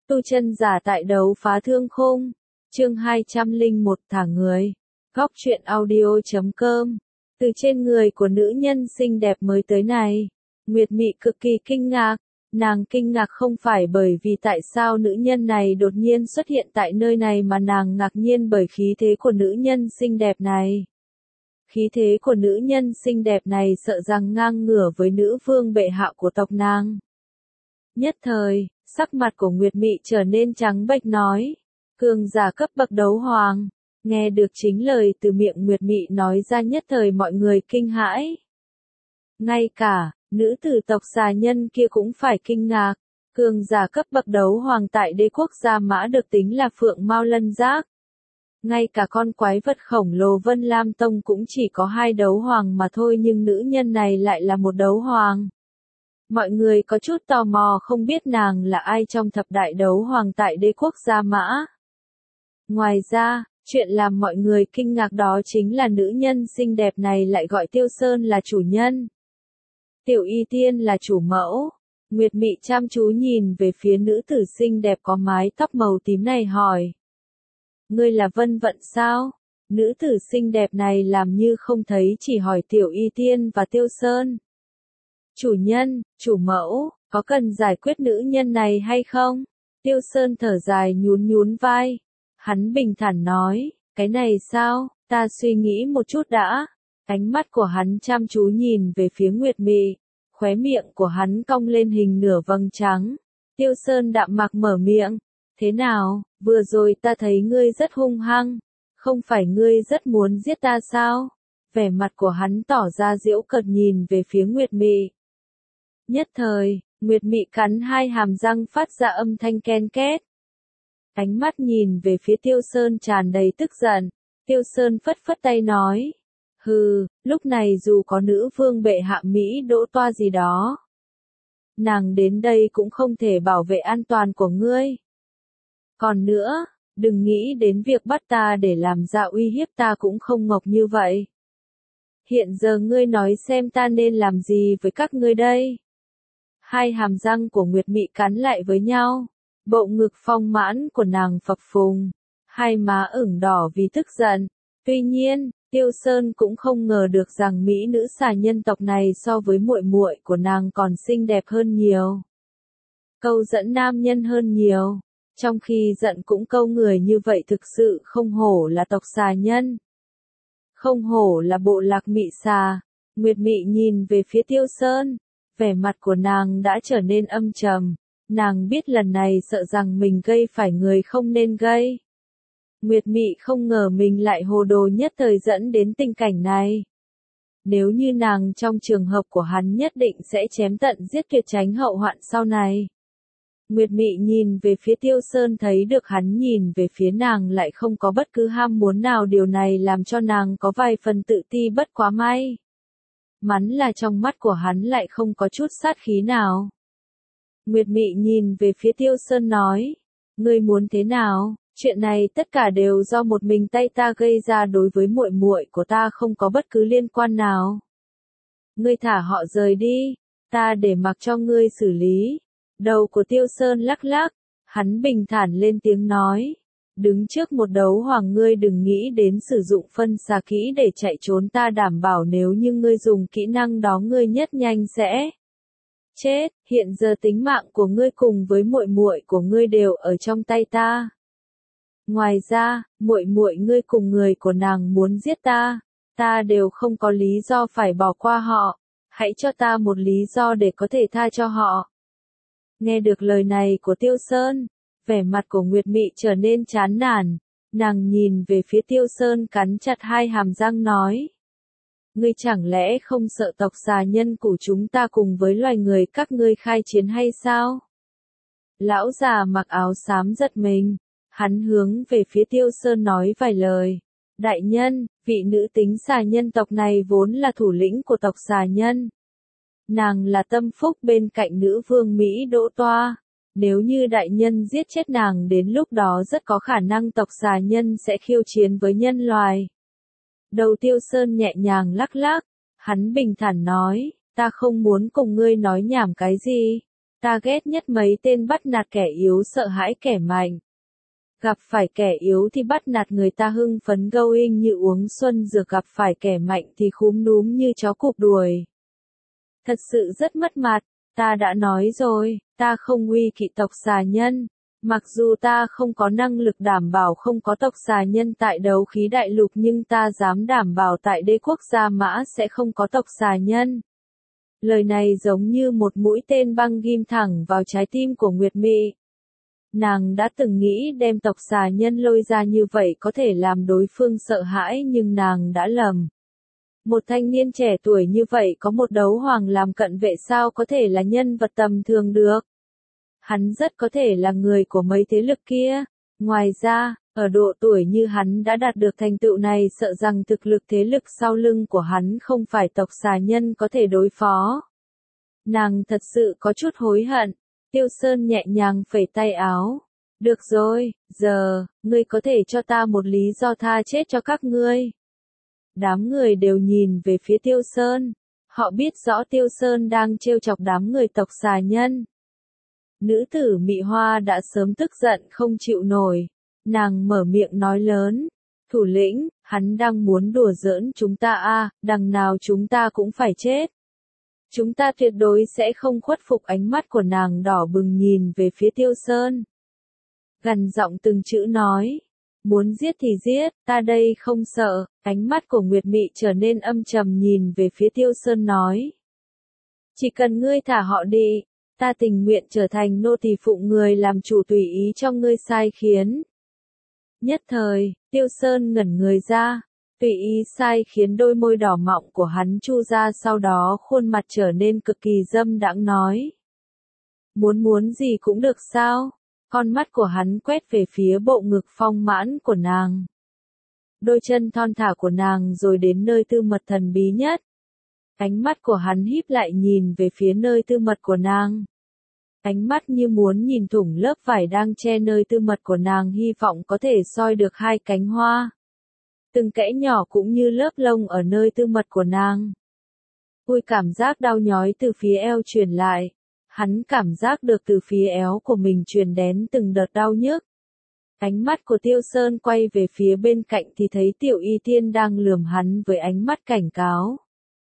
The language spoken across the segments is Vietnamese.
Tu chân giả tại đấu phá thương khung. Chương 201 thả người. Góc truyện audio.com. Từ trên người của nữ nhân xinh đẹp mới tới này, Nguyệt Mị cực kỳ kinh ngạc. Nàng kinh ngạc không phải bởi vì tại sao nữ nhân này đột nhiên xuất hiện tại nơi này mà nàng ngạc nhiên bởi khí thế của nữ nhân xinh đẹp này. Khí thế của nữ nhân xinh đẹp này sợ rằng ngang ngửa với nữ vương bệ hạ của tộc nàng. Nhất thời, sắc mặt của Nguyệt Mị trở nên trắng bệch nói, cường giả cấp bậc đấu hoàng. Nghe được chính lời từ miệng Nguyệt Mị nói ra nhất thời mọi người kinh hãi. Ngay cả, nữ tử tộc xà nhân kia cũng phải kinh ngạc. Cường giả cấp bậc đấu hoàng tại đế quốc Gia Mã được tính là phượng mao lân giác. Ngay cả con quái vật khổng lồ Vân Lam Tông cũng chỉ có 2 đấu hoàng mà thôi, nhưng nữ nhân này lại là một đấu hoàng. Mọi người có chút tò mò không biết nàng là ai trong thập đại đấu hoàng tại đế quốc Gia Mã. Ngoài ra, chuyện làm mọi người kinh ngạc đó chính là nữ nhân xinh đẹp này lại gọi Tiêu Sơn là chủ nhân. Tiểu Y Tiên là chủ mẫu. Nguyệt Mị chăm chú nhìn về phía nữ tử xinh đẹp có mái tóc màu tím này hỏi. Ngươi là Vân Vận sao? Nữ tử xinh đẹp này làm như không thấy chỉ hỏi Tiểu Y Tiên và Tiêu Sơn. Chủ nhân, chủ mẫu, có cần giải quyết nữ nhân này hay không? Tiêu Sơn thở dài nhún vai. Hắn bình thản nói, cái này sao, ta suy nghĩ một chút đã. Ánh mắt của hắn chăm chú nhìn về phía Nguyệt Mị, khóe miệng của hắn cong lên hình nửa vầng trắng. Tiêu Sơn đạm mạc mở miệng, thế nào, vừa rồi ta thấy ngươi rất hung hăng, không phải ngươi rất muốn giết ta sao? Vẻ mặt của hắn tỏ ra giễu cợt nhìn về phía Nguyệt Mị. Nhất thời, Nguyệt Mị cắn 2 hàm răng phát ra âm thanh ken két. Ánh mắt nhìn về phía Tiêu Sơn tràn đầy tức giận. Tiêu Sơn phất phất tay nói. Hừ, lúc này dù có nữ vương bệ hạ Mỹ Đỗ Toa gì đó, nàng đến đây cũng không thể bảo vệ an toàn của ngươi. Còn nữa, đừng nghĩ đến việc bắt ta để làm ra uy hiếp ta cũng không ngốc như vậy. Hiện giờ ngươi nói xem ta nên làm gì với các ngươi đây? 2 hàm răng của Nguyệt Mị cắn lại với nhau. Bộ ngực phong mãn của nàng phập phùng, 2 má ửng đỏ vì tức giận. Tuy nhiên, Tiêu Sơn cũng không ngờ được rằng mỹ nữ xà nhân tộc này so với muội muội của nàng còn xinh đẹp hơn nhiều. Câu dẫn nam nhân hơn nhiều, trong khi giận cũng câu người như vậy thực sự không hổ là tộc xà nhân. Không hổ là bộ lạc Mị xà. Nguyệt Mị nhìn về phía Tiêu Sơn, vẻ mặt của nàng đã trở nên âm trầm. Nàng biết lần này sợ rằng mình gây phải người không nên gây. Nguyệt Mị không ngờ mình lại hồ đồ nhất thời dẫn đến tình cảnh này. Nếu như nàng trong trường hợp của hắn nhất định sẽ chém tận giết tuyệt tránh hậu hoạn sau này. Nguyệt Mị nhìn về phía Tiêu Sơn thấy được hắn nhìn về phía nàng lại không có bất cứ ham muốn nào, điều này làm cho nàng có vài phần tự ti bất quá may. Mắn là trong mắt của hắn lại không có chút sát khí nào. Nguyệt Mị nhìn về phía Tiêu Sơn nói, ngươi muốn thế nào? Chuyện này tất cả đều do một mình tay ta gây ra, đối với muội muội của ta không có bất cứ liên quan nào. Ngươi thả họ rời đi, ta để mặc cho ngươi xử lý. Đầu của Tiêu Sơn lắc lắc, hắn bình thản lên tiếng nói, đứng trước một đấu hoàng ngươi đừng nghĩ đến sử dụng phân xà kỹ để chạy trốn, ta đảm bảo nếu như ngươi dùng kỹ năng đó ngươi nhất nhanh sẽ chết. Hiện giờ tính mạng của ngươi cùng với muội muội của ngươi đều ở trong tay ta. Ngoài ra, muội muội ngươi cùng người của nàng muốn giết ta, ta đều không có lý do phải bỏ qua họ. Hãy cho ta một lý do để có thể tha cho họ. Nghe được lời này của Tiêu Sơn, vẻ mặt của Nguyệt Mị trở nên chán nản. Nàng nhìn về phía Tiêu Sơn cắn chặt 2 hàm răng nói. Ngươi chẳng lẽ không sợ tộc xà nhân của chúng ta cùng với loài người các ngươi khai chiến hay sao? Lão già mặc áo xám giật mình. Hắn hướng về phía Tiêu Sơn nói vài lời. Đại nhân, vị nữ tính xà nhân tộc này vốn là thủ lĩnh của tộc xà nhân. Nàng là tâm phúc bên cạnh nữ vương Mỹ Đỗ Toa. Nếu như đại nhân giết chết nàng đến lúc đó rất có khả năng tộc xà nhân sẽ khiêu chiến với nhân loài. Đầu Tiêu Sơn nhẹ nhàng lắc lắc. Hắn bình thản nói, ta không muốn cùng ngươi nói nhảm cái gì. Ta ghét nhất mấy tên bắt nạt kẻ yếu sợ hãi kẻ mạnh. Gặp phải kẻ yếu thì bắt nạt người ta hưng phấn going như uống xuân dược, gặp phải kẻ mạnh thì khúm núm như chó cụp đuổi. Thật sự rất mất mặt, ta đã nói rồi, ta không uy kỵ tộc xà nhân. Mặc dù ta không có năng lực đảm bảo không có tộc xà nhân tại đấu khí đại lục, nhưng ta dám đảm bảo tại đế quốc Gia Mã sẽ không có tộc xà nhân. Lời này giống như một mũi tên băng ghim thẳng vào trái tim của Nguyệt Mị. Nàng đã từng nghĩ đem tộc xà nhân lôi ra như vậy có thể làm đối phương sợ hãi, nhưng nàng đã lầm. Một thanh niên trẻ tuổi như vậy có một đấu hoàng làm cận vệ sao có thể là nhân vật tầm thường được. Hắn rất có thể là người của mấy thế lực kia. Ngoài ra, ở độ tuổi như hắn đã đạt được thành tựu này, sợ rằng thực lực thế lực sau lưng của hắn không phải tộc xà nhân có thể đối phó. Nàng thật sự có chút hối hận. Tiêu Sơn nhẹ nhàng phẩy tay áo. Được rồi, giờ, ngươi có thể cho ta một lý do tha chết cho các ngươi. Đám người đều nhìn về phía Tiêu Sơn. Họ biết rõ Tiêu Sơn đang trêu chọc đám người tộc xà nhân. Nữ tử Mị Hoa đã sớm tức giận không chịu nổi. Nàng mở miệng nói lớn. Thủ lĩnh, hắn đang muốn đùa giỡn chúng ta à, đằng nào chúng ta cũng phải chết. Chúng ta tuyệt đối sẽ không khuất phục. Ánh mắt của nàng đỏ bừng nhìn về phía Tiêu Sơn. Gằn giọng từng chữ nói. Muốn giết thì giết, ta đây không sợ. Ánh mắt của Nguyệt Mị trở nên âm trầm nhìn về phía Tiêu Sơn nói. Chỉ cần ngươi thả họ đi, ta tình nguyện trở thành nô tỳ phụng người làm chủ tùy ý cho ngươi sai khiến. Nhất thời, Tiêu Sơn ngẩn người ra. Tùy ý sai khiến, đôi môi đỏ mọng của hắn chu ra, sau đó khuôn mặt trở nên cực kỳ dâm đãng nói. Muốn gì cũng được sao? Con mắt của hắn quét về phía bộ ngực phong mãn của nàng. Đôi chân thon thả của nàng rồi đến nơi tư mật thần bí nhất. Ánh mắt của hắn híp lại nhìn về phía nơi tư mật của nàng. Ánh mắt như muốn nhìn thủng lớp vải đang che nơi tư mật của nàng, hy vọng có thể soi được hai cánh hoa. Từng kẽ nhỏ cũng như lớp lông ở nơi tư mật của nàng. Ui, cảm giác đau nhói từ phía eo truyền lại. Hắn cảm giác được từ phía eo của mình truyền đến từng đợt đau nhức. Ánh mắt của Tiêu Sơn quay về phía bên cạnh thì thấy Tiểu Y Tiên đang lườm hắn với ánh mắt cảnh cáo.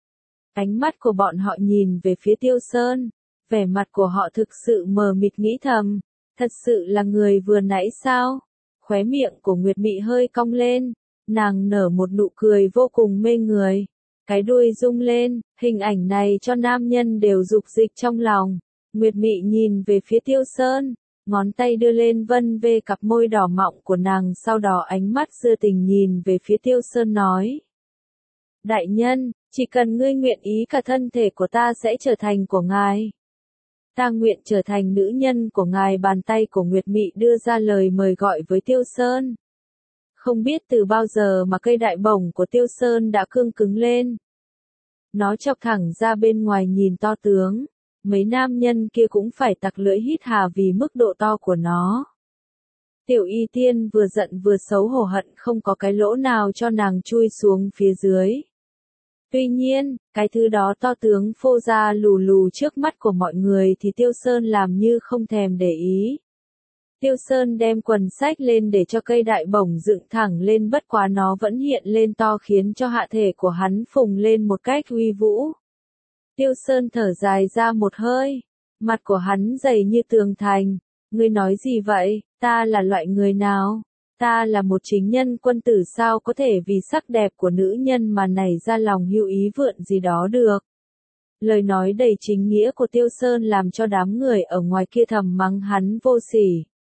Ánh mắt của bọn họ nhìn về phía Tiêu Sơn. Vẻ mặt của họ thực sự mờ mịt, nghĩ thầm. Thật sự là người vừa nãy sao? Khóe miệng của Nguyệt Mị hơi cong lên. Nàng nở một nụ cười vô cùng mê người. Cái đuôi rung lên, hình ảnh này cho nam nhân đều dục dịch trong lòng. Nguyệt Mị nhìn về phía Tiêu Sơn, ngón tay đưa lên vân về cặp môi đỏ mọng của nàng, sau đó ánh mắt dư tình nhìn về phía Tiêu Sơn nói. Đại nhân, chỉ cần ngươi nguyện ý, cả thân thể của ta sẽ trở thành của ngài. Ta nguyện trở thành nữ nhân của ngài. Bàn tay của Nguyệt Mị đưa ra lời mời gọi với Tiêu Sơn. Không biết từ bao giờ mà cây đại bổng của Tiêu Sơn đã cương cứng lên. Nó chọc thẳng ra bên ngoài nhìn to tướng. Mấy nam nhân kia cũng phải tặc lưỡi hít hà vì mức độ to của nó. Tiểu Y Tiên vừa giận vừa xấu hổ, hận không có cái lỗ nào cho nàng chui xuống phía dưới. Tuy nhiên, cái thứ đó to tướng phô ra lù lù trước mắt của mọi người thì Tiêu Sơn làm như không thèm để ý. Tiêu Sơn đem quần xách lên để cho cây đại bổng dựng thẳng lên, bất quá nó vẫn hiện lên to khiến cho hạ thể của hắn phồng lên một cách uy vũ. Tiêu Sơn thở dài ra một hơi. Mặt của hắn dày như tường thành. Ngươi nói gì vậy? Ta là loại người nào? Ta là một chính nhân quân tử, sao có thể vì sắc đẹp của nữ nhân mà nảy ra lòng hữu ý vượn gì đó được? Lời nói đầy chính nghĩa của Tiêu Sơn làm cho đám người ở ngoài kia thầm mắng hắn vô sỉ.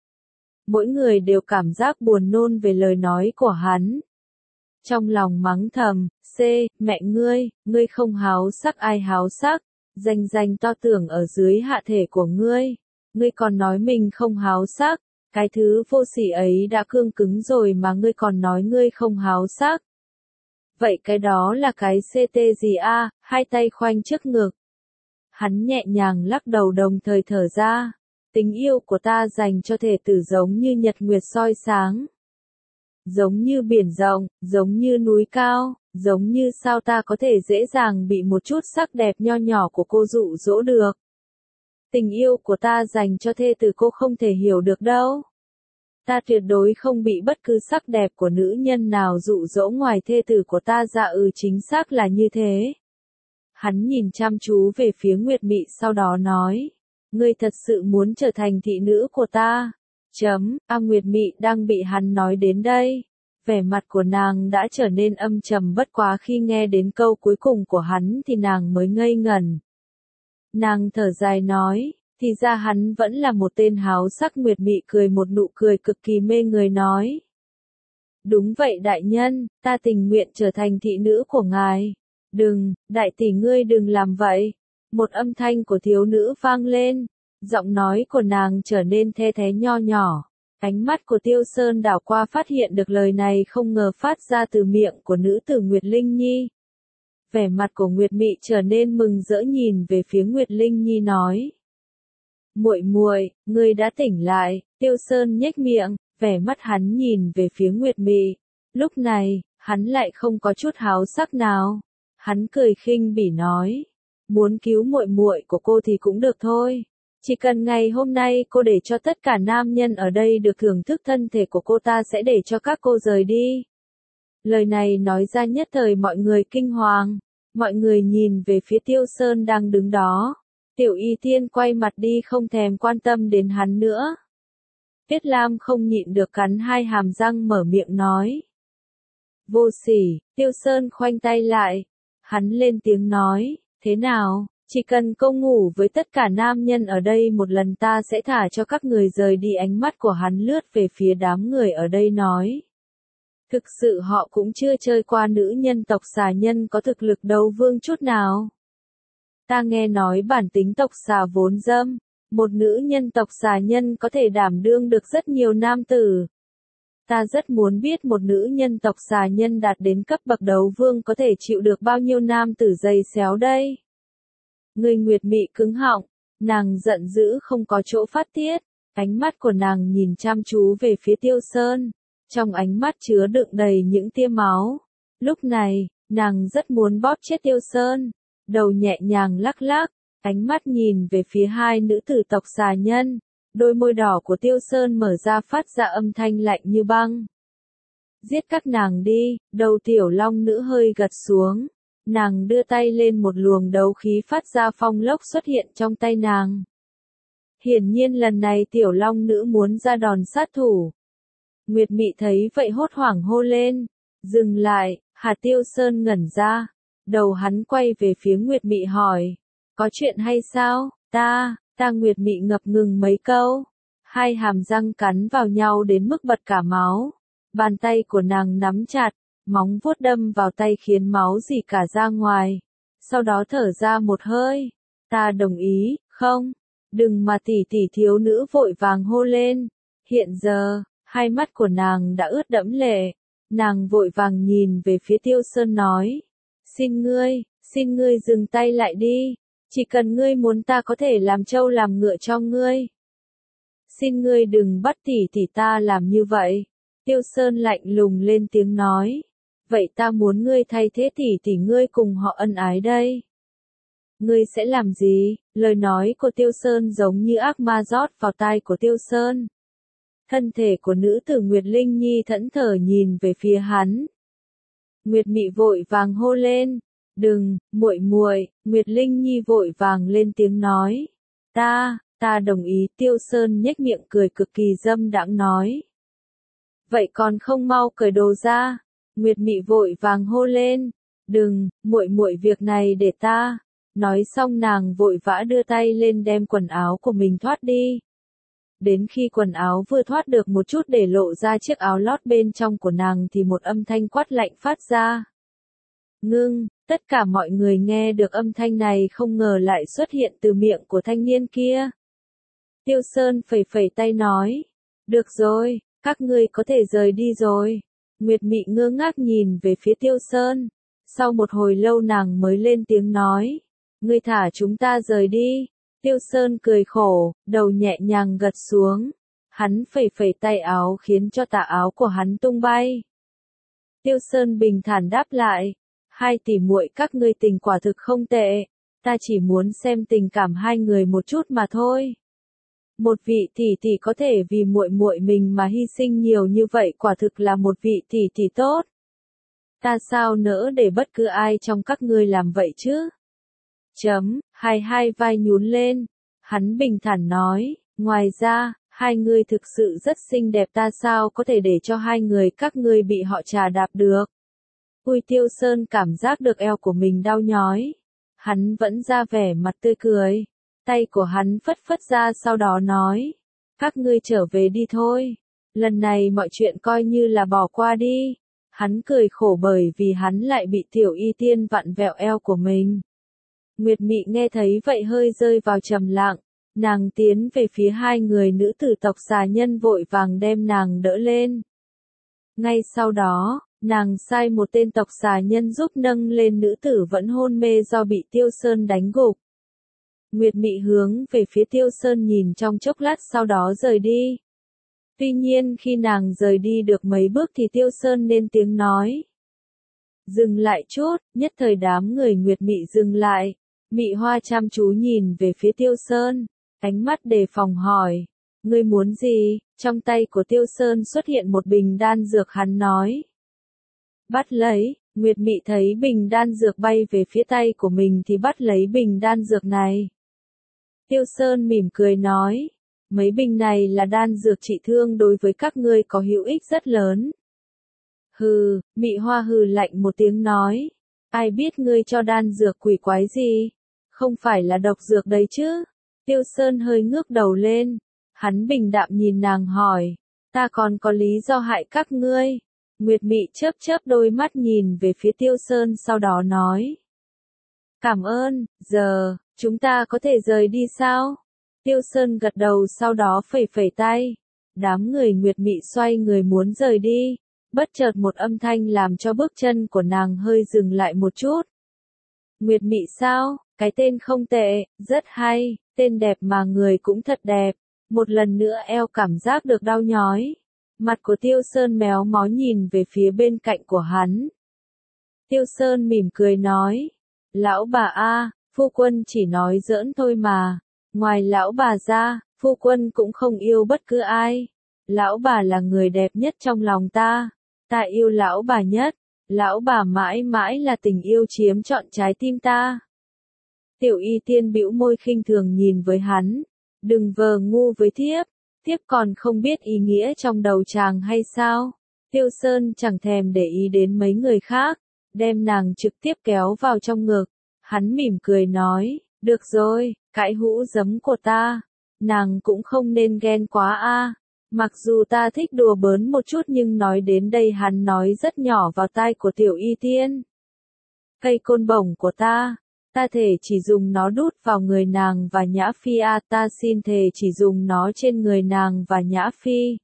Mỗi người đều cảm giác buồn nôn về lời nói của hắn. Trong lòng mắng thầm, mẹ ngươi không háo sắc, ai háo sắc, danh to tưởng ở dưới hạ thể của ngươi còn nói mình không háo sắc, cái thứ vô sỉ ấy đã cương cứng rồi mà ngươi còn nói ngươi không háo sắc. Vậy cái đó là cái CT gì a? Hai tay khoanh trước ngực. Hắn nhẹ nhàng lắc đầu đồng thời thở ra. Tình yêu của ta dành cho thể tử giống như nhật nguyệt soi sáng. Giống như biển rộng, giống như núi cao, giống như sao ta có thể dễ dàng bị một chút sắc đẹp nho nhỏ của cô dụ dỗ được. Tình yêu của ta dành cho thê tử cô không thể hiểu được đâu. Ta tuyệt đối không bị bất cứ sắc đẹp của nữ nhân nào dụ dỗ ngoài thê tử của ta ra. Chính xác là như thế. Hắn nhìn chăm chú về phía Nguyệt Mị sau đó nói. Ngươi thật sự muốn trở thành thị nữ của ta. Nguyệt Mị đang bị hắn nói đến đây. Vẻ mặt của nàng đã trở nên âm trầm, bất quá khi nghe đến câu cuối cùng của hắn thì nàng mới ngây ngẩn. Nàng thở dài nói, thì ra hắn vẫn là một tên háo sắc. Nguyệt Mị cười một nụ cười cực kỳ mê người nói. Đúng vậy đại nhân, ta tình nguyện trở thành thị nữ của ngài. Đừng, đại tỷ ngươi đừng làm vậy. Một âm thanh của thiếu nữ vang lên, giọng nói của nàng trở nên the thé nho nhỏ. Ánh mắt của Tiêu Sơn đảo qua phát hiện được lời này không ngờ phát ra từ miệng của nữ tử Nguyệt Linh Nhi. Vẻ mặt của Nguyệt Mị trở nên mừng rỡ nhìn về phía Nguyệt Linh Nhi nói. Muội muội, ngươi đã tỉnh lại. Tiêu Sơn nhếch miệng, vẻ mắt hắn nhìn về phía Nguyệt Mị. Lúc này, hắn lại không có chút háo sắc nào. Hắn cười khinh bỉ nói. Muốn cứu muội muội của cô thì cũng được thôi. Chỉ cần ngày hôm nay cô để cho tất cả nam nhân ở đây được thưởng thức thân thể của cô, ta sẽ để cho các cô rời đi. Lời này nói ra nhất thời mọi người kinh hoàng. Mọi người nhìn về phía Tiêu Sơn đang đứng đó. Tiểu Y Tiên quay mặt đi không thèm quan tâm đến hắn nữa. Tiết Lam không nhịn được cắn hai hàm răng mở miệng nói. Vô sỉ. Tiêu Sơn khoanh tay lại. Hắn lên tiếng nói, thế nào? Chỉ cần cô ngủ với tất cả nam nhân ở đây một lần ta sẽ thả cho các người rời đi. Ánh mắt của hắn lướt về phía đám người ở đây nói. Thực sự họ cũng chưa chơi qua nữ nhân tộc xà nhân có thực lực đấu vương chút nào. Ta nghe nói bản tính tộc xà vốn dâm, một nữ nhân tộc xà nhân có thể đảm đương được rất nhiều nam tử. Ta rất muốn biết một nữ nhân tộc xà nhân đạt đến cấp bậc đấu vương có thể chịu được bao nhiêu nam tử dày xéo đây. Người Nguyệt Mị cứng họng, nàng giận dữ không có chỗ phát tiết, ánh mắt của nàng nhìn chăm chú về phía Tiêu Sơn, trong ánh mắt chứa đựng đầy những tia máu. Lúc này, nàng rất muốn bóp chết Tiêu Sơn, đầu nhẹ nhàng lắc lắc, ánh mắt nhìn về phía hai nữ tử tộc xà nhân, đôi môi đỏ của Tiêu Sơn mở ra phát ra âm thanh lạnh như băng. Giết các nàng đi. Đầu tiểu long nữ hơi gật xuống. Nàng đưa tay lên, một luồng đấu khí phát ra phong lốc xuất hiện trong tay nàng. Hiển nhiên lần này tiểu long nữ muốn ra đòn sát thủ. Nguyệt Mị thấy vậy hốt hoảng hô lên. Dừng lại. Hà Tiêu Sơn ngẩn ra. Đầu hắn quay về phía Nguyệt Mị hỏi. Có chuyện hay sao? Ta Nguyệt Mị ngập ngừng mấy câu. Hai hàm răng cắn vào nhau đến mức bật cả máu. Bàn tay của nàng nắm chặt. Móng vuốt đâm vào tay khiến máu rỉ cả ra ngoài. Sau đó thở ra một hơi. Ta đồng ý, không? Đừng mà tỷ tỷ, thiếu nữ vội vàng hô lên. Hiện giờ, hai mắt của nàng đã ướt đẫm lệ. Nàng vội vàng nhìn về phía Tiêu Sơn nói. Xin ngươi dừng tay lại đi. Chỉ cần ngươi muốn ta có thể làm trâu làm ngựa cho ngươi. Xin ngươi đừng bắt tỷ tỷ ta làm như vậy. Tiêu Sơn lạnh lùng lên tiếng nói. Vậy ta muốn ngươi thay thế tỷ tỷ ngươi cùng họ ân ái đây. Ngươi sẽ làm gì? Lời nói của Tiêu Sơn giống như ác ma rót vào tai của Tiêu Sơn. Thân thể của nữ tử Nguyệt Linh Nhi thẫn thờ nhìn về phía hắn. Nguyệt Mị vội vàng hô lên. Đừng, muội muội. Nguyệt Linh Nhi vội vàng lên tiếng nói. Ta đồng ý. Tiêu Sơn nhếch miệng cười cực kỳ dâm đãng nói. Vậy còn không mau cởi đồ ra. Nguyệt Mị vội vàng hô lên. Đừng, muội muội, việc này để ta. Nói xong nàng vội vã đưa tay lên đem quần áo của mình thoát đi. Đến khi quần áo vừa thoát được một chút để lộ ra chiếc áo lót bên trong của nàng thì một âm thanh quát lạnh phát ra. Ngưng. Tất cả mọi người nghe được âm thanh này không ngờ lại xuất hiện từ miệng của thanh niên kia. Tiêu Sơn phẩy phẩy tay nói. Được rồi, các ngươi có thể rời đi rồi. Nguyệt Mị ngơ ngác nhìn về phía Tiêu Sơn. Sau một hồi lâu nàng mới lên tiếng nói. Ngươi thả chúng ta rời đi. Tiêu Sơn cười khổ, đầu nhẹ nhàng gật xuống. Hắn phẩy phẩy tay áo khiến cho tà áo của hắn tung bay. Tiêu Sơn bình thản đáp lại. Hai tỷ muội các ngươi tình quả thực không tệ. ta chỉ muốn xem tình cảm hai người một chút mà thôi. Một vị tỷ tỷ có thể vì muội muội mình mà hy sinh nhiều như vậy quả thực là một vị tỷ tỷ tốt. Ta sao nỡ để bất cứ ai trong các ngươi làm vậy chứ? Hai vai nhún lên. Hắn bình thản nói, ngoài ra, hai người thực sự rất xinh đẹp, ta sao có thể để cho hai người các ngươi bị họ trà đạp được. Ui, Tiêu Sơn cảm giác được eo của mình đau nhói. Hắn vẫn ra vẻ mặt tươi cười. Tay của hắn phất phất ra sau đó nói, các ngươi trở về đi thôi. Lần này mọi chuyện coi như là bỏ qua đi. Hắn cười khổ bởi vì hắn lại bị Tiểu Y Tiên vặn vẹo eo của mình. Nguyệt Mị nghe thấy vậy hơi rơi vào trầm lặng. Nàng tiến về phía hai người nữ tử tộc xà nhân vội vàng đem nàng đỡ lên. Ngay sau đó, nàng sai một tên tộc xà nhân giúp nâng lên nữ tử vẫn hôn mê do bị Tiêu Sơn đánh gục. Nguyệt Mị hướng về phía Tiêu Sơn nhìn trong chốc lát sau đó rời đi. Tuy nhiên khi nàng rời đi được mấy bước thì Tiêu Sơn lên tiếng nói. Dừng lại chút, nhất thời đám người Nguyệt Mị dừng lại. Mị Hoa chăm chú nhìn về phía Tiêu Sơn, ánh mắt đề phòng hỏi. Ngươi muốn gì? Trong tay của Tiêu Sơn xuất hiện một bình đan dược, hắn nói. Bắt lấy. Nguyệt Mị thấy bình đan dược bay về phía tay của mình thì bắt lấy bình đan dược này. Tiêu Sơn mỉm cười nói. Mấy bình này là đan dược trị thương đối với các ngươi có hữu ích rất lớn. Hừ, Mị Hoa hừ lạnh một tiếng nói. Ai biết ngươi cho đan dược quỷ quái gì? Không phải là độc dược đấy chứ? Tiêu Sơn hơi ngước đầu lên. Hắn bình đạm nhìn nàng hỏi. Ta còn có lý do hại các ngươi. Nguyệt Mị chớp chớp đôi mắt nhìn về phía Tiêu Sơn sau đó nói. Cảm ơn, giờ, chúng ta có thể rời đi sao? Tiêu Sơn gật đầu sau đó phẩy phẩy tay. Đám người Nguyệt Mị xoay người muốn rời đi. Bất chợt một âm thanh làm cho bước chân của nàng hơi dừng lại một chút. Nguyệt Mị sao? Cái tên không tệ, rất hay, tên đẹp mà người cũng thật đẹp. Một lần nữa eo cảm giác được đau nhói. Mặt của Tiêu Sơn méo mó nhìn về phía bên cạnh của hắn. Tiêu Sơn mỉm cười nói. Lão bà a, phu quân chỉ nói giỡn thôi mà. Ngoài lão bà ra, phu quân cũng không yêu bất cứ ai. Lão bà là người đẹp nhất trong lòng ta. Ta yêu lão bà nhất. Lão bà mãi mãi là tình yêu chiếm trọn trái tim ta. Tiểu Y Tiên bĩu môi khinh thường nhìn với hắn. Đừng vờ ngu với thiếp. Thiếp còn không biết ý nghĩa trong đầu chàng hay sao? Tiêu Sơn chẳng thèm để ý đến mấy người khác. Đem nàng trực tiếp kéo vào trong ngực. Hắn mỉm cười nói. Được rồi, cãi hũ giấm của ta. Nàng cũng không nên ghen quá a. Mặc dù ta thích đùa bỡn một chút nhưng nói đến đây hắn nói rất nhỏ vào tai của Tiểu Y Tiên. Cây côn bổng của ta thể chỉ dùng nó đút vào người nàng và Nhã Phi a, ta xin thề chỉ dùng nó trên người nàng và Nhã Phi.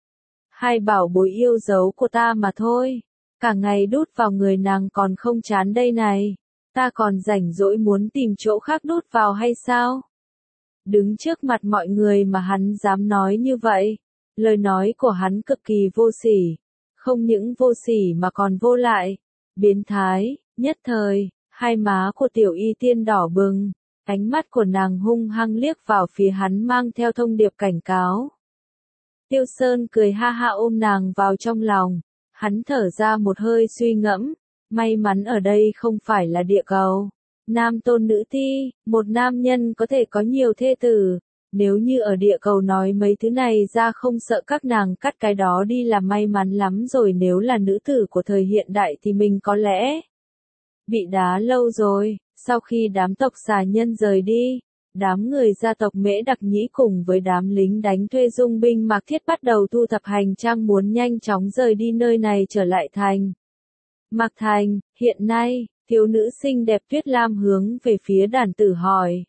Hai bảo bối yêu dấu của ta mà thôi. Cả ngày đút vào người nàng còn không chán đây này. Ta còn rảnh rỗi muốn tìm chỗ khác đút vào hay sao? Đứng trước mặt mọi người mà hắn dám nói như vậy. Lời nói của hắn cực kỳ vô sỉ. Không những vô sỉ mà còn vô lại. Biến thái, nhất thời, hai má của Tiểu Y Tiên đỏ bừng. Ánh mắt của nàng hung hăng liếc vào phía hắn mang theo thông điệp cảnh cáo. Tiêu Sơn cười ha ha ôm nàng vào trong lòng. Hắn thở ra một hơi suy ngẫm. May mắn ở đây không phải là địa cầu. Nam tôn nữ ti, một nam nhân có thể có nhiều thê tử. Nếu như ở địa cầu nói mấy thứ này ra không sợ các nàng cắt cái đó đi là may mắn lắm rồi. Nếu là nữ tử của thời hiện đại thì mình có lẽ bị đá lâu rồi. Sau khi đám tộc xà nhân rời đi, đám người gia tộc Mễ Đặc Nhĩ cùng với đám lính đánh thuê dung binh Mạc Thiết bắt đầu thu thập hành trang muốn nhanh chóng rời đi nơi này trở lại thành Mạc Thành. Hiện nay, thiếu nữ xinh đẹp Tuyết Lam hướng về phía đàn tử hỏi.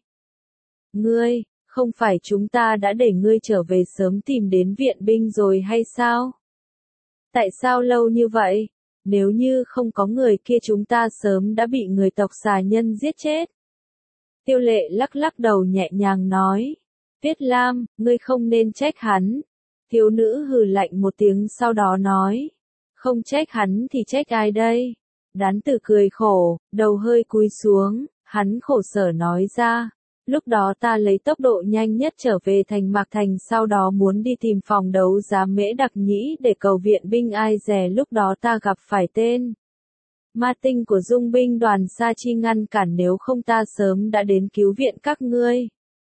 Ngươi, không phải chúng ta đã để ngươi trở về sớm tìm đến viện binh rồi hay sao? Tại sao lâu như vậy? Nếu như không có người kia chúng ta sớm đã bị người tộc xà nhân giết chết. Tiêu Lệ lắc lắc đầu nhẹ nhàng nói. Tuyết Lam, ngươi không nên trách hắn. Thiếu nữ hừ lạnh một tiếng sau đó nói. Không trách hắn thì trách ai đây? Đán tử cười khổ, đầu hơi cúi xuống, Hắn khổ sở nói ra. Lúc đó ta lấy tốc độ nhanh nhất trở về thành Mạc Thành, sau đó muốn đi tìm phòng đấu giá Mễ Đặc Nhĩ để cầu viện binh. Ai dè lúc đó ta gặp phải tên ma tinh của Dung binh đoàn Sa Chi ngăn cản, nếu không ta sớm đã đến cứu viện các ngươi.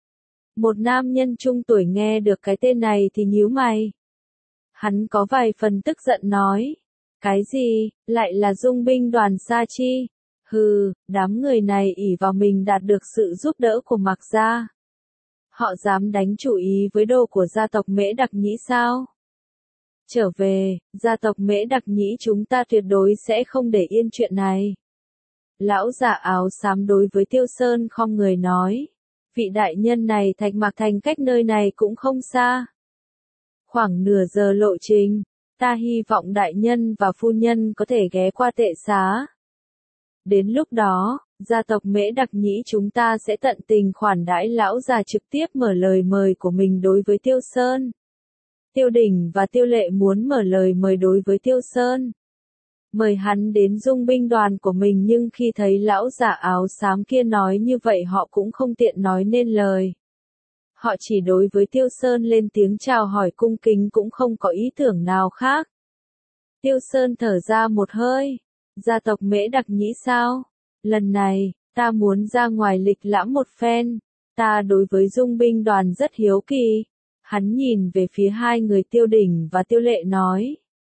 Một nam nhân trung tuổi nghe được cái tên này thì nhíu mày. Hắn có vài phần tức giận nói. Cái gì, lại là Dung binh đoàn Sa Chi? Hừ, đám người này ỷ vào mình đạt được sự giúp đỡ của Mạc gia. Họ dám đánh chủ ý với đồ của gia tộc Mễ Đặc Nhĩ sao? Trở về, gia tộc Mễ Đặc Nhĩ chúng ta tuyệt đối sẽ không để yên chuyện này. Lão giả áo xám đối với Tiêu Sơn khom người nói. Vị đại nhân này, Thạch Mạc Thành cách nơi này cũng không xa. Khoảng nửa giờ lộ trình, ta hy vọng đại nhân và phu nhân có thể ghé qua Tệ Xá. Đến lúc đó, gia tộc Mễ Đặc Nhĩ chúng ta sẽ tận tình khoản đãi. Lão già trực tiếp mở lời mời của mình đối với Tiêu Sơn. Tiêu Đình và Tiêu Lệ muốn mở lời mời đối với Tiêu Sơn. Mời hắn đến Dung binh đoàn của mình, nhưng khi thấy lão già áo xám kia nói như vậy họ cũng không tiện nói nên lời. Họ chỉ đối với Tiêu Sơn lên tiếng chào hỏi cung kính, cũng không có ý tưởng nào khác. Tiêu Sơn thở ra một hơi. Gia tộc Mễ Đặc Nhĩ sao? Lần này, ta muốn ra ngoài lịch lãm một phen. Ta đối với Dung binh đoàn rất hiếu kỳ. Hắn nhìn về phía hai người Tiêu Đình và Tiêu Lệ nói.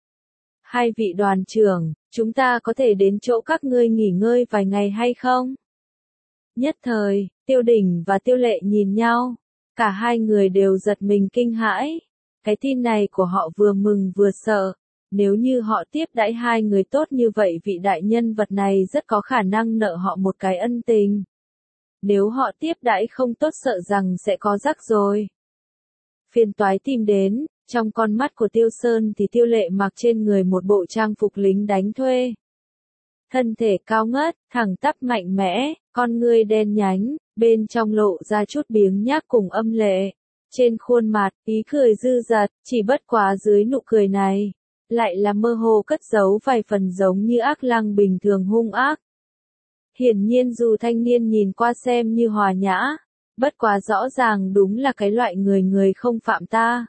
Hai vị đoàn trưởng, chúng ta có thể đến chỗ các ngươi nghỉ ngơi vài ngày hay không? Nhất thời, Tiêu Đình và Tiêu Lệ nhìn nhau. Cả hai người đều giật mình kinh hãi. Cái tin này của họ vừa mừng vừa sợ. Nếu như họ tiếp đãi hai người tốt như vậy, vị đại nhân vật này rất có khả năng nợ họ một cái ân tình. Nếu họ tiếp đãi không tốt sợ rằng sẽ có rắc rối. Phiền toái tìm đến. Trong con mắt của Tiêu Sơn thì Tiêu Lệ mặc trên người một bộ trang phục lính đánh thuê. Thân thể cao ngất, thẳng tắp mạnh mẽ, con ngươi đen nhánh, bên trong lộ ra chút biếng nhác cùng âm lệ. Trên khuôn mặt, ý cười dư dật, chỉ bất quá dưới nụ cười này, lại là mơ hồ cất giấu vài phần giống như ác lang bình thường hung ác. Hiển nhiên dù thanh niên nhìn qua xem như hòa nhã, bất quá rõ ràng đúng là cái loại người không phạm ta.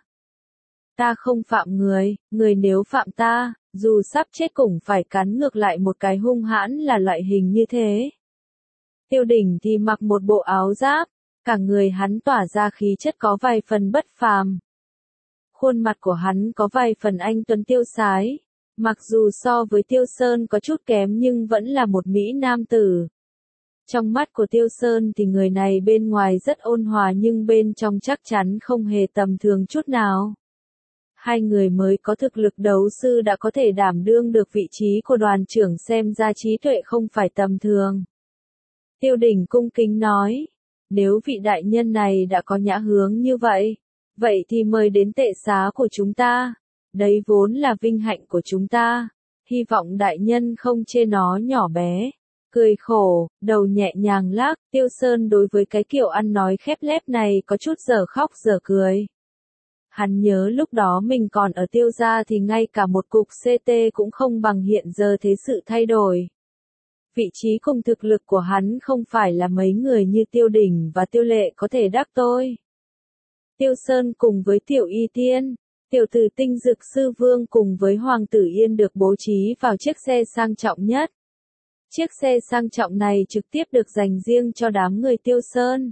Ta không phạm người, người nếu phạm ta, dù sắp chết cũng phải cắn ngược lại một cái hung hãn, là loại hình như thế. Tiêu Đình thì mặc một bộ áo giáp, cả người hắn tỏa ra khí chất có vài phần bất phàm. Khuôn mặt của hắn có vài phần anh tuấn tiêu sái, mặc dù so với Tiêu Sơn có chút kém nhưng vẫn là một mỹ nam tử. Trong mắt của Tiêu Sơn thì người này bên ngoài rất ôn hòa nhưng bên trong chắc chắn không hề tầm thường chút nào. Hai người mới có thực lực đấu sư đã có thể đảm đương được vị trí của đoàn trưởng, xem ra trí tuệ không phải tầm thường. Tiêu Đình cung kính nói, nếu vị đại nhân này đã có nhã hướng như vậy, vậy thì mời đến Tệ Xá của chúng ta. Đấy vốn là vinh hạnh của chúng ta, hy vọng đại nhân không chê nó nhỏ bé. Cười khổ, đầu nhẹ nhàng lắc, Tiêu Sơn đối với cái kiểu ăn nói khép nép này có chút dở khóc dở cười. Hắn nhớ lúc đó mình còn ở Tiêu gia thì ngay cả một cục CT cũng không bằng hiện giờ, thế sự thay đổi. Vị trí cùng thực lực của hắn không phải là mấy người như Tiêu Đình và Tiêu Lệ có thể đắc tội. Tiêu Sơn cùng với Tiểu Y Tiên, Tiểu Tử Tinh Dực Sư Vương cùng với Hoàng Tử Yên được bố trí vào chiếc xe sang trọng nhất. Chiếc xe sang trọng này trực tiếp được dành riêng cho đám người Tiêu Sơn.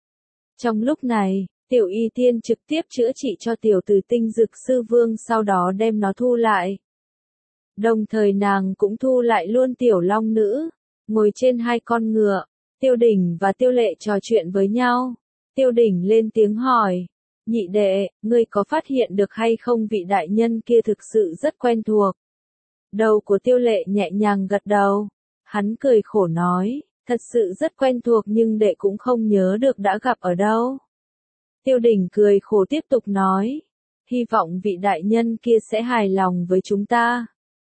Trong lúc này, Tiểu Y Tiên trực tiếp chữa trị cho Tiểu Tử Tinh Dực Sư Vương, sau đó đem nó thu lại. Đồng thời nàng cũng thu lại luôn Tiểu Long Nữ, ngồi trên hai con ngựa. Tiêu Đình và Tiêu Lệ trò chuyện với nhau. Tiêu Đình lên tiếng hỏi, nhị đệ, ngươi có phát hiện được hay không vị đại nhân kia thực sự rất quen thuộc. Đầu của Tiêu Lệ nhẹ nhàng gật đầu. Hắn cười khổ nói, thật sự rất quen thuộc nhưng đệ cũng không nhớ được đã gặp ở đâu. Tiêu Đình cười khổ tiếp tục nói, hy vọng vị đại nhân kia sẽ hài lòng với chúng ta.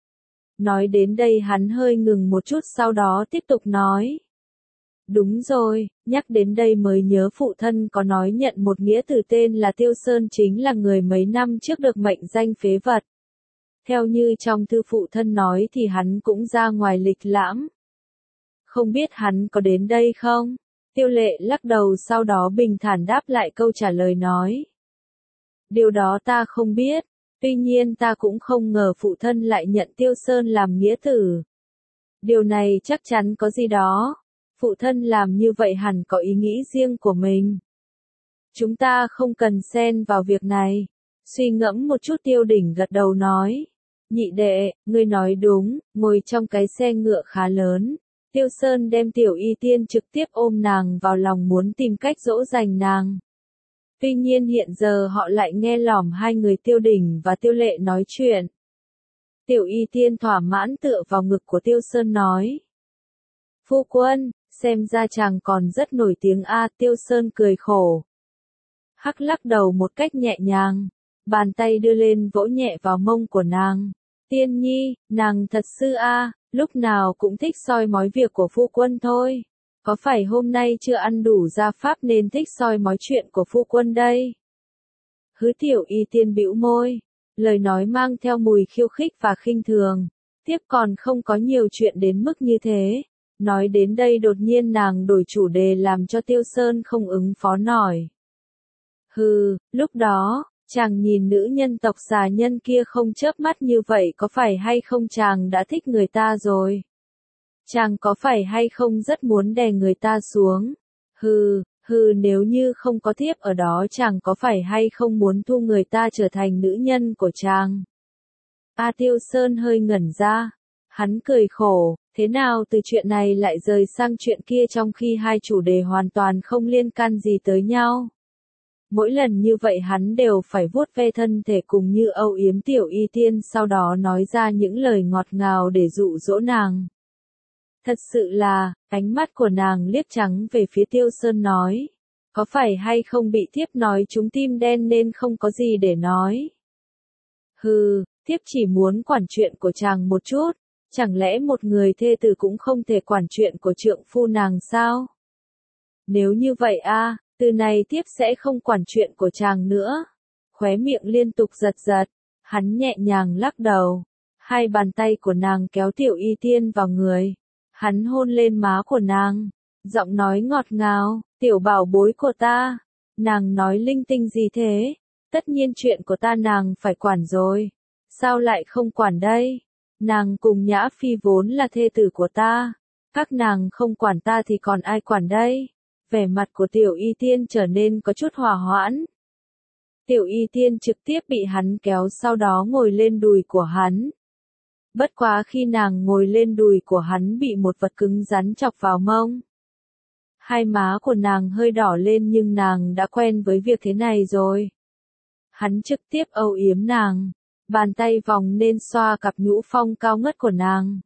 Nói đến đây hắn hơi ngừng một chút, sau đó tiếp tục nói. Đúng rồi, nhắc đến đây mới nhớ phụ thân có nói nhận một nghĩa tử tên là Tiêu Sơn chính là người mấy năm trước được mệnh danh phế vật. Theo như trong thư phụ thân nói thì hắn cũng ra ngoài lịch lãm. Không biết hắn có đến đây không? Tiêu Lệ lắc đầu sau đó bình thản đáp lại câu trả lời nói. Điều đó ta không biết, tuy nhiên ta cũng không ngờ phụ thân lại nhận Tiêu Sơn làm nghĩa tử. Điều này chắc chắn có gì đó, phụ thân làm như vậy hẳn có ý nghĩ riêng của mình. Chúng ta không cần xen vào việc này. Suy ngẫm một chút Tiêu Đỉnh gật đầu nói. Nhị đệ, ngươi nói đúng, ngồi trong cái xe ngựa khá lớn. Tiêu Sơn đem Tiểu Y Tiên trực tiếp ôm nàng vào lòng muốn tìm cách dỗ dành nàng. Tuy nhiên hiện giờ họ lại nghe lỏm hai người Tiêu Đỉnh và Tiêu Lệ nói chuyện. Tiểu Y Tiên thỏa mãn tựa vào ngực của Tiêu Sơn nói. Phu quân, xem ra chàng còn rất nổi tiếng a. Tiêu Sơn cười khổ. Hắc lắc đầu một cách nhẹ nhàng, bàn tay đưa lên vỗ nhẹ vào mông của nàng. Tiên nhi, nàng thật sư a, lúc nào cũng thích soi mói việc của phu quân thôi. Có phải hôm nay chưa ăn đủ gia pháp nên thích soi mói chuyện của phu quân đây? Hứa Tiểu Y Tiên bĩu môi, lời nói mang theo mùi khiêu khích và khinh thường. Tiếp còn không có nhiều chuyện đến mức như thế. Nói đến đây đột nhiên nàng đổi chủ đề làm cho Tiêu Sơn không ứng phó nổi. Hừ, lúc đó, chàng nhìn nữ nhân tộc xà nhân kia không chớp mắt như vậy có phải hay không chàng đã thích người ta rồi? Chàng có phải hay không rất muốn đè người ta xuống? Hừ, nếu như không có thiếp ở đó chàng có phải hay không muốn thu người ta trở thành nữ nhân của chàng? Tiêu Sơn hơi ngẩn ra. Hắn cười khổ, thế nào từ chuyện này lại rời sang chuyện kia trong khi hai chủ đề hoàn toàn không liên can gì tới nhau? Mỗi lần như vậy hắn đều phải vuốt ve thân thể cùng như âu yếm Tiểu Y Tiên sau đó nói ra những lời ngọt ngào để dụ dỗ nàng. Thật sự là, ánh mắt của nàng liếc trắng về phía Tiêu Sơn nói. Có phải hay không bị thiếp nói trúng tim đen nên không có gì để nói? Thiếp chỉ muốn quản chuyện của chàng một chút. Chẳng lẽ một người thê tử cũng không thể quản chuyện của trượng phu nàng sao? Nếu như vậy từ này tiếp sẽ không quản chuyện của chàng nữa. Khóe miệng liên tục giật giật, hắn nhẹ nhàng lắc đầu. Hai bàn tay của nàng kéo Tiểu Y Tiên vào người. Hắn hôn lên má của nàng, giọng nói ngọt ngào, tiểu bảo bối của ta. Nàng nói linh tinh gì thế? Tất nhiên chuyện của ta nàng phải quản rồi. Sao lại không quản đây? Nàng cùng Nhã Phi vốn là thê tử của ta. Các nàng không quản ta thì còn ai quản đây? Vẻ mặt của Tiểu Y Tiên trở nên có chút hòa hoãn. Tiểu Y Tiên trực tiếp bị hắn kéo sau đó ngồi lên đùi của hắn. Bất quá khi nàng ngồi lên đùi của hắn bị một vật cứng rắn chọc vào mông. Hai má của nàng hơi đỏ lên nhưng nàng đã quen với việc thế này rồi. Hắn trực tiếp âu yếm nàng, bàn tay vòng nên xoa cặp nhũ phong cao ngất của nàng.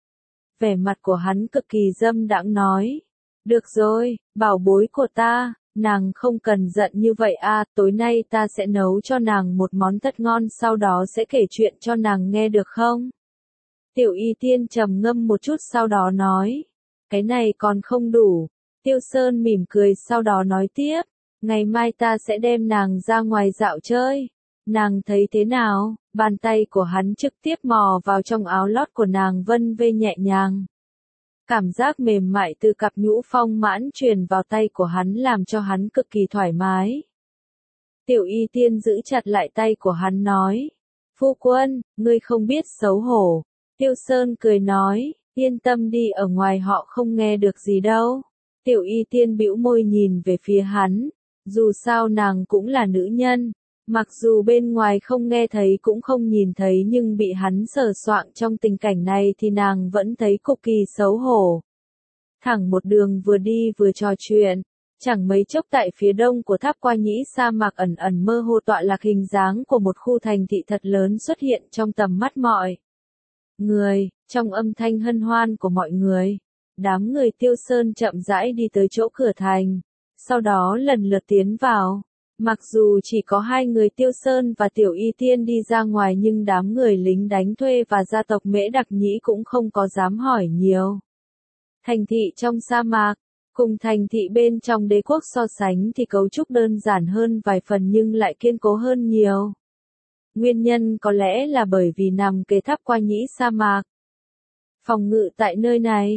Vẻ mặt của hắn cực kỳ dâm đãng nói. Được rồi, bảo bối của ta, nàng không cần giận như vậy tối nay ta sẽ nấu cho nàng một món thật ngon sau đó sẽ kể chuyện cho nàng nghe được không? Tiểu Y Tiên trầm ngâm một chút sau đó nói. Cái này còn không đủ. Tiêu Sơn mỉm cười sau đó nói tiếp. Ngày mai ta sẽ đem nàng ra ngoài dạo chơi. Nàng thấy thế nào? Bàn tay của hắn trực tiếp mò vào trong áo lót của nàng vân vê nhẹ nhàng. Cảm giác mềm mại từ cặp nhũ phong mãn truyền vào tay của hắn làm cho hắn cực kỳ thoải mái. Tiểu Y Tiên giữ chặt lại tay của hắn nói. Phu quân, ngươi không biết xấu hổ. Tiêu Sơn cười nói, yên tâm đi ở ngoài họ không nghe được gì đâu. Tiểu Y Tiên bĩu môi nhìn về phía hắn, dù sao nàng cũng là nữ nhân, mặc dù bên ngoài không nghe thấy cũng không nhìn thấy nhưng bị hắn sờ soạng trong tình cảnh này thì nàng vẫn thấy cực kỳ xấu hổ. Thẳng một đường vừa đi vừa trò chuyện, chẳng mấy chốc tại phía đông của tháp Qua Nhĩ sa mạc ẩn ẩn mơ hồ tọa lạc hình dáng của một khu thành thị thật lớn xuất hiện trong tầm mắt mọi người, trong âm thanh hân hoan của mọi người. Đám người Tiêu Sơn chậm rãi đi tới chỗ cửa thành, sau đó lần lượt tiến vào. Mặc dù chỉ có hai người Tiêu Sơn và Tiểu Y Tiên đi ra ngoài nhưng đám người lính đánh thuê và gia tộc Mễ Đặc Nhĩ cũng không có dám hỏi nhiều. Thành thị trong sa mạc, cùng thành thị bên trong đế quốc so sánh thì cấu trúc đơn giản hơn vài phần nhưng lại kiên cố hơn nhiều. Nguyên nhân có lẽ là bởi vì nằm kế tháp Qua Nhĩ sa mạc. Phòng ngự tại nơi này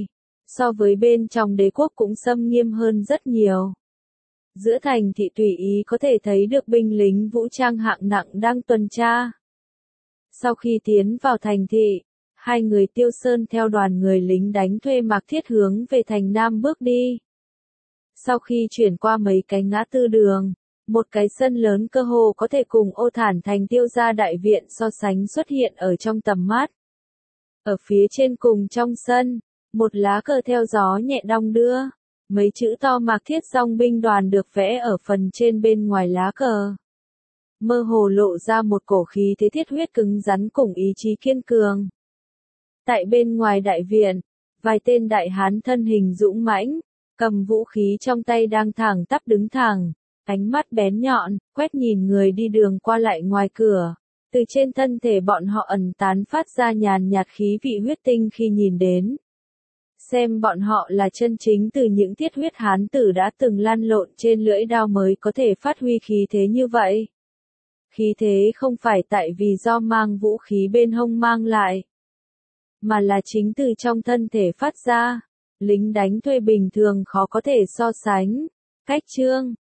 so với bên trong đế quốc cũng xâm nghiêm hơn rất nhiều. Giữa thành thị tùy ý có thể thấy được binh lính vũ trang hạng nặng đang tuần tra. Sau khi tiến vào thành thị, hai người Tiêu Sơn theo đoàn người lính đánh thuê Mạc Thiết hướng về thành Nam bước đi. Sau khi chuyển qua mấy cái ngã tư đường, một cái sân lớn cơ hồ có thể cùng Ô Thản Thành Tiêu gia đại viện so sánh xuất hiện ở trong tầm mắt. Ở phía trên cùng trong sân, một lá cờ theo gió nhẹ đong đưa, mấy chữ to Mạc Thiết Dòng binh đoàn được vẽ ở phần trên bên ngoài lá cờ. Mơ hồ lộ ra một cổ khí thế thiết huyết cứng rắn cùng ý chí kiên cường. Tại bên ngoài đại viện, vài tên đại hán thân hình dũng mãnh, cầm vũ khí trong tay đang thẳng tắp đứng thẳng, ánh mắt bén nhọn, quét nhìn người đi đường qua lại ngoài cửa. Từ trên thân thể bọn họ ẩn tán phát ra nhàn nhạt khí vị huyết tinh khi nhìn đến. Xem bọn họ là chân chính từ những thiết huyết hán tử đã từng lăn lộn trên lưỡi đao mới có thể phát huy khí thế như vậy. Khí thế không phải tại vì do mang vũ khí bên hông mang lại, mà là chính từ trong thân thể phát ra. Lính đánh thuê bình thường khó có thể so sánh. Cách chương